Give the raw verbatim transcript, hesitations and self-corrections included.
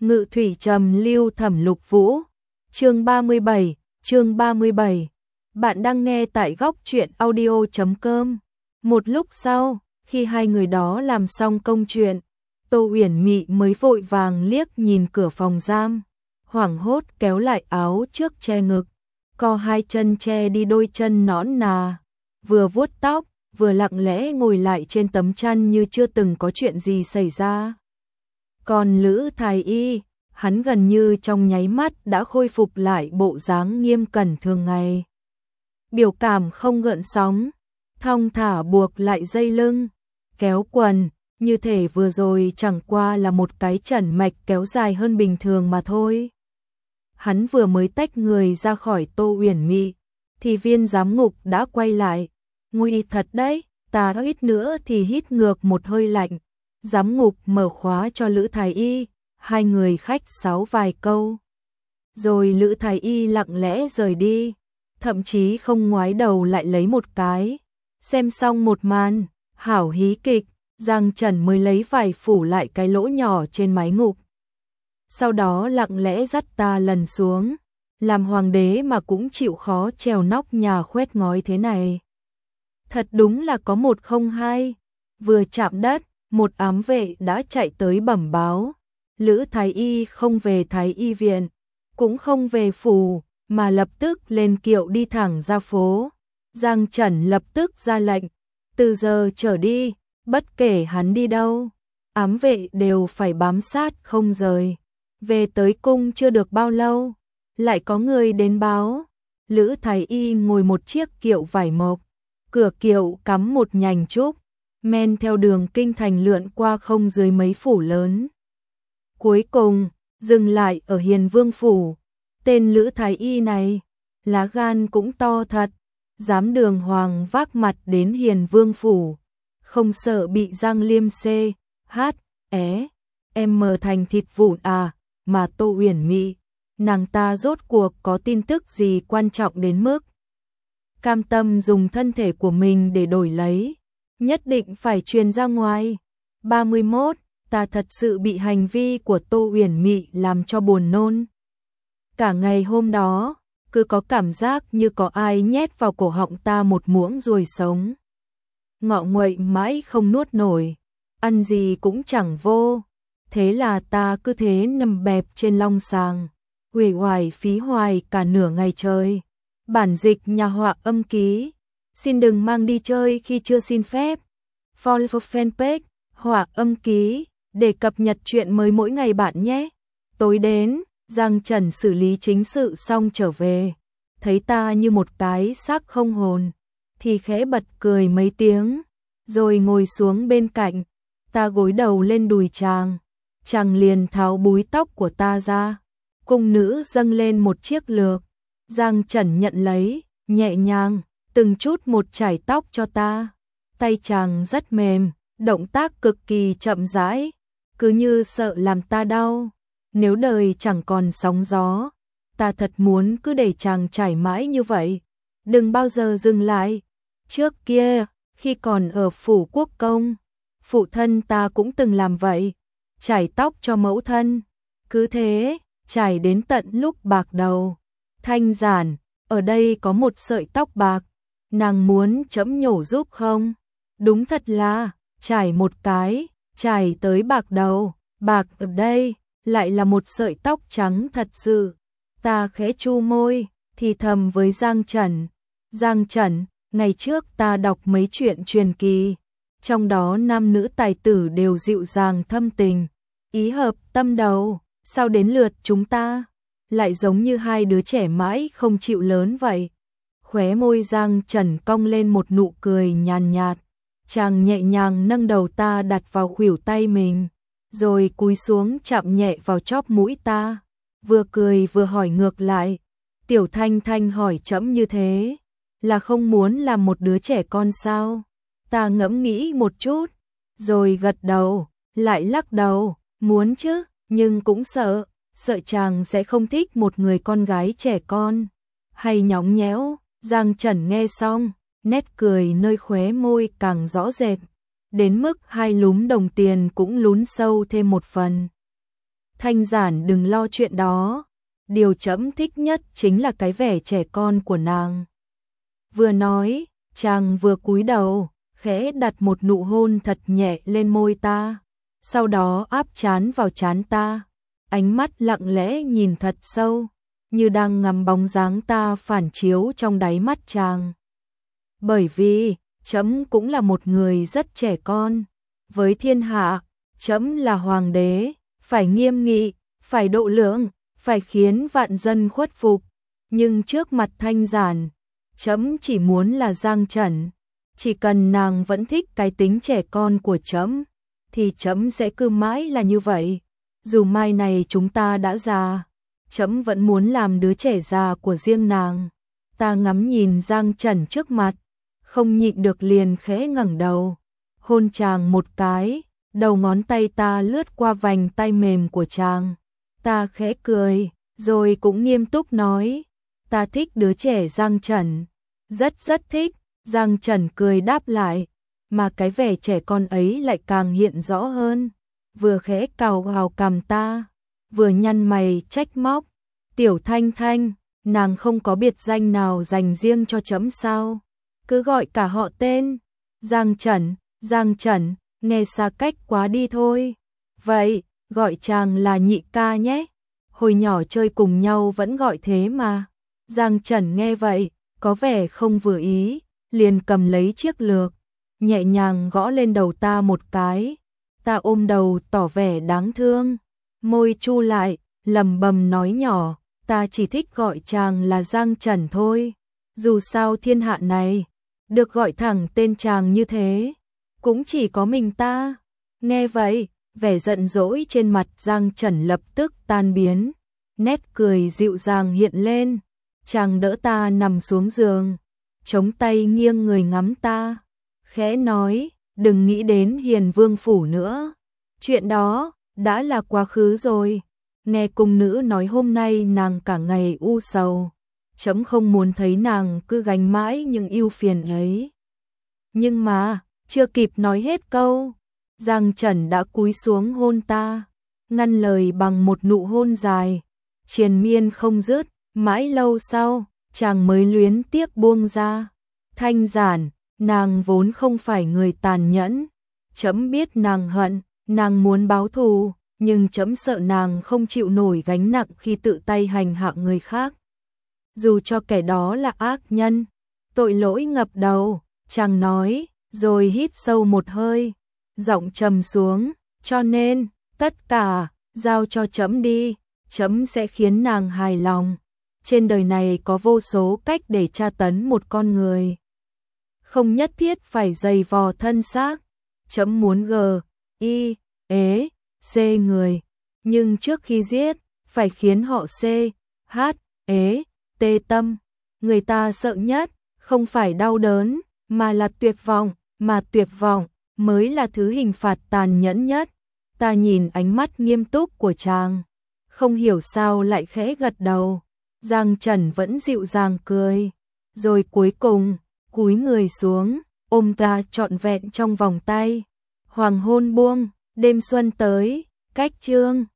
Ngự thủy trầm lưu thẩm lục vũ. Chương ba mươi bảy, chương ba mươi bảy. Bạn đang nghe tại góc truyện audio chấm com. Một lúc sau, khi hai người đó làm xong công chuyện, Tô Uyển Mị mới vội vàng liếc nhìn cửa phòng giam, hoảng hốt kéo lại áo trước che ngực, co hai chân che đi đôi chân nõn nà, vừa vuốt tóc, vừa lặng lẽ ngồi lại trên tấm chăn như chưa từng có chuyện gì xảy ra. Còn Lữ Thái Y, hắn gần như trong nháy mắt đã khôi phục lại bộ dáng nghiêm cẩn thường ngày. Biểu cảm không gợn sóng, thong thả buộc lại dây lưng, kéo quần, như thể vừa rồi chẳng qua là một cái chẩn mạch kéo dài hơn bình thường mà thôi. Hắn vừa mới tách người ra khỏi Tô Uyển Mị, thì viên giám ngục đã quay lại. Nguy thật đấy, ta ít nữa thì hít ngược một hơi lạnh. Giám ngục mở khóa cho Lữ Thái Y, hai người khách sáo vài câu. Rồi Lữ Thái Y lặng lẽ rời đi, thậm chí không ngoái đầu lại lấy một cái. Xem xong một màn, hảo hí kịch, Giang Trần mới lấy vải phủ lại cái lỗ nhỏ trên mái ngục. Sau đó lặng lẽ dắt ta lần xuống, làm hoàng đế mà cũng chịu khó trèo nóc nhà khoét ngói thế này. Thật đúng là có một không hai, vừa chạm đất, một ám vệ đã chạy tới bẩm báo. Lữ Thái Y không về Thái Y viện, cũng không về phủ, mà lập tức lên kiệu đi thẳng ra phố. Giang Trần lập tức ra lệnh, từ giờ trở đi, bất kể hắn đi đâu, ám vệ đều phải bám sát không rời. Về tới cung chưa được bao lâu, lại có người đến báo. Lữ Thái Y ngồi một chiếc kiệu vải mộc, cửa kiệu cắm một nhành trúc, men theo đường kinh thành lượn qua không dưới mấy phủ lớn. Cuối cùng, dừng lại ở Hiền Vương phủ. Tên Lữ Thái Y này, lá gan cũng to thật, dám đường hoàng vác mặt đến Hiền Vương phủ, không sợ bị Giang Liêm xê, hát, é, em mờ thành thịt vụn à, mà Tô Uyển Mị, nàng ta rốt cuộc có tin tức gì quan trọng đến mức cam tâm dùng thân thể của mình để đổi lấy, nhất định phải truyền ra ngoài. ba mươi mốt, ta thật sự bị hành vi của Tô Uyển Mị làm cho buồn nôn. Cả ngày hôm đó, cứ có cảm giác như có ai nhét vào cổ họng ta một muỗng ruồi sống. Ngọ nguậy mãi không nuốt nổi, ăn gì cũng chẳng vô. Thế là ta cứ thế nằm bẹp trên long sàng, uể oải phí hoài cả nửa ngày trời. Bản dịch nhà họa âm ký. Xin đừng mang đi chơi khi chưa xin phép. Follow fanpage, họa âm ký, để cập nhật chuyện mới mỗi ngày bạn nhé. Tối đến, Giang Trần xử lý chính sự xong trở về, thấy ta như một cái xác không hồn, thì khẽ bật cười mấy tiếng, rồi ngồi xuống bên cạnh. Ta gối đầu lên đùi chàng, chàng liền tháo búi tóc của ta ra. Cung nữ dâng lên một chiếc lược, Giang Trần nhận lấy, nhẹ nhàng, từng chút một chải tóc cho ta. Tay chàng rất mềm, động tác cực kỳ chậm rãi, cứ như sợ làm ta đau. Nếu đời chẳng còn sóng gió, ta thật muốn cứ để chàng chải mãi như vậy, đừng bao giờ dừng lại. Trước kia, khi còn ở phủ quốc công, phụ thân ta cũng từng làm vậy, chải tóc cho mẫu thân. Cứ thế, chải đến tận lúc bạc đầu. Thanh giản, ở đây có một sợi tóc bạc, nàng muốn chẫm nhổ giúp không? Đúng thật là, chải một cái, chải tới bạc đầu, bạc ở đây, lại là một sợi tóc trắng thật sự. Ta khẽ chu môi, thì thầm với Giang Trần. Giang Trần, ngày trước ta đọc mấy chuyện truyền kỳ, trong đó nam nữ tài tử đều dịu dàng thâm tình, ý hợp tâm đầu, sao đến lượt chúng ta lại giống như hai đứa trẻ mãi không chịu lớn vậy? Khóe môi Giang Trần cong lên một nụ cười nhàn nhạt, chàng nhẹ nhàng nâng đầu ta đặt vào khuỷu tay mình, rồi cúi xuống chạm nhẹ vào chóp mũi ta, vừa cười vừa hỏi ngược lại. Tiểu Thanh Thanh hỏi trẫm như thế, là không muốn làm một đứa trẻ con sao? Ta ngẫm nghĩ một chút, rồi gật đầu, lại lắc đầu, muốn chứ, nhưng cũng sợ, sợ chàng sẽ không thích một người con gái trẻ con, hay nhõng nhẽo. Giang Trần nghe xong, nét cười nơi khóe môi càng rõ rệt, đến mức hai lúm đồng tiền cũng lún sâu thêm một phần. Thanh Giản đừng lo chuyện đó, điều trẫm thích nhất chính là cái vẻ trẻ con của nàng. Vừa nói, chàng vừa cúi đầu, khẽ đặt một nụ hôn thật nhẹ lên môi ta, sau đó áp trán vào trán ta, ánh mắt lặng lẽ nhìn thật sâu, như đang ngắm bóng dáng ta phản chiếu trong đáy mắt chàng. Bởi vì, trẫm cũng là một người rất trẻ con, với thiên hạ, trẫm là hoàng đế, phải nghiêm nghị, phải độ lượng, phải khiến vạn dân khuất phục, nhưng trước mặt Thanh Giản, trẫm chỉ muốn là Giang Trần, chỉ cần nàng vẫn thích cái tính trẻ con của trẫm, thì trẫm sẽ cứ mãi là như vậy. Dù mai này chúng ta đã già, trẫm vẫn muốn làm đứa trẻ già của riêng nàng. Ta ngắm nhìn Giang Trần trước mặt, không nhịn được liền khẽ ngẩng đầu, hôn chàng một cái, đầu ngón tay ta lướt qua vành tay mềm của chàng. Ta khẽ cười, rồi cũng nghiêm túc nói, ta thích đứa trẻ Giang Trần, rất rất thích. Giang Trần cười đáp lại, mà cái vẻ trẻ con ấy lại càng hiện rõ hơn, vừa khẽ cào vào cằm ta, vừa nhăn mày trách móc, Tiểu Thanh Thanh, nàng không có biệt danh nào dành riêng cho trẫm sao, cứ gọi cả họ tên, Giang Trần, Giang Trần, nghe xa cách quá đi thôi, vậy, gọi chàng là nhị ca nhé, hồi nhỏ chơi cùng nhau vẫn gọi thế mà. Giang Trần nghe vậy, có vẻ không vừa ý, liền cầm lấy chiếc lược, nhẹ nhàng gõ lên đầu ta một cái, ta ôm đầu tỏ vẻ đáng thương, môi chu lại, lầm bầm nói nhỏ, ta chỉ thích gọi chàng là Giang Trần thôi, dù sao thiên hạ này, được gọi thẳng tên chàng như thế, cũng chỉ có mình ta. Nghe vậy, vẻ giận dỗi trên mặt Giang Trần lập tức tan biến, nét cười dịu dàng hiện lên, chàng đỡ ta nằm xuống giường, chống tay nghiêng người ngắm ta, khẽ nói, đừng nghĩ đến Hiền Vương phủ nữa, chuyện đó đã là quá khứ rồi. Nghe cung nữ nói hôm nay nàng cả ngày u sầu, trẫm không muốn thấy nàng cứ gánh mãi những ưu phiền ấy. Nhưng mà, chưa kịp nói hết câu, Giang Trần đã cúi xuống hôn ta, ngăn lời bằng một nụ hôn dài, triền miên không dứt, mãi lâu sau, chàng mới luyến tiếc buông ra. Thanh Giản, nàng vốn không phải người tàn nhẫn, trẫm biết nàng hận, nàng muốn báo thù, nhưng trẫm sợ nàng không chịu nổi gánh nặng khi tự tay hành hạ người khác. Dù cho kẻ đó là ác nhân, tội lỗi ngập đầu, chàng nói, rồi hít sâu một hơi, giọng trầm xuống, cho nên, tất cả, giao cho trẫm đi, trẫm sẽ khiến nàng hài lòng. Trên đời này có vô số cách để tra tấn một con người, không nhất thiết phải dày vò thân xác. Trẫm muốn g, i, ế, c người, nhưng trước khi giết, phải khiến họ c, h, ế, t tâm. Người ta sợ nhất, không phải đau đớn, mà là tuyệt vọng, mà tuyệt vọng mới là thứ hình phạt tàn nhẫn nhất. Ta nhìn ánh mắt nghiêm túc của chàng, không hiểu sao lại khẽ gật đầu. Giang Trần vẫn dịu dàng cười, rồi cuối cùng, cúi người xuống, ôm ta trọn vẹn trong vòng tay. Hoàng hôn buông, đêm xuân tới, cách chương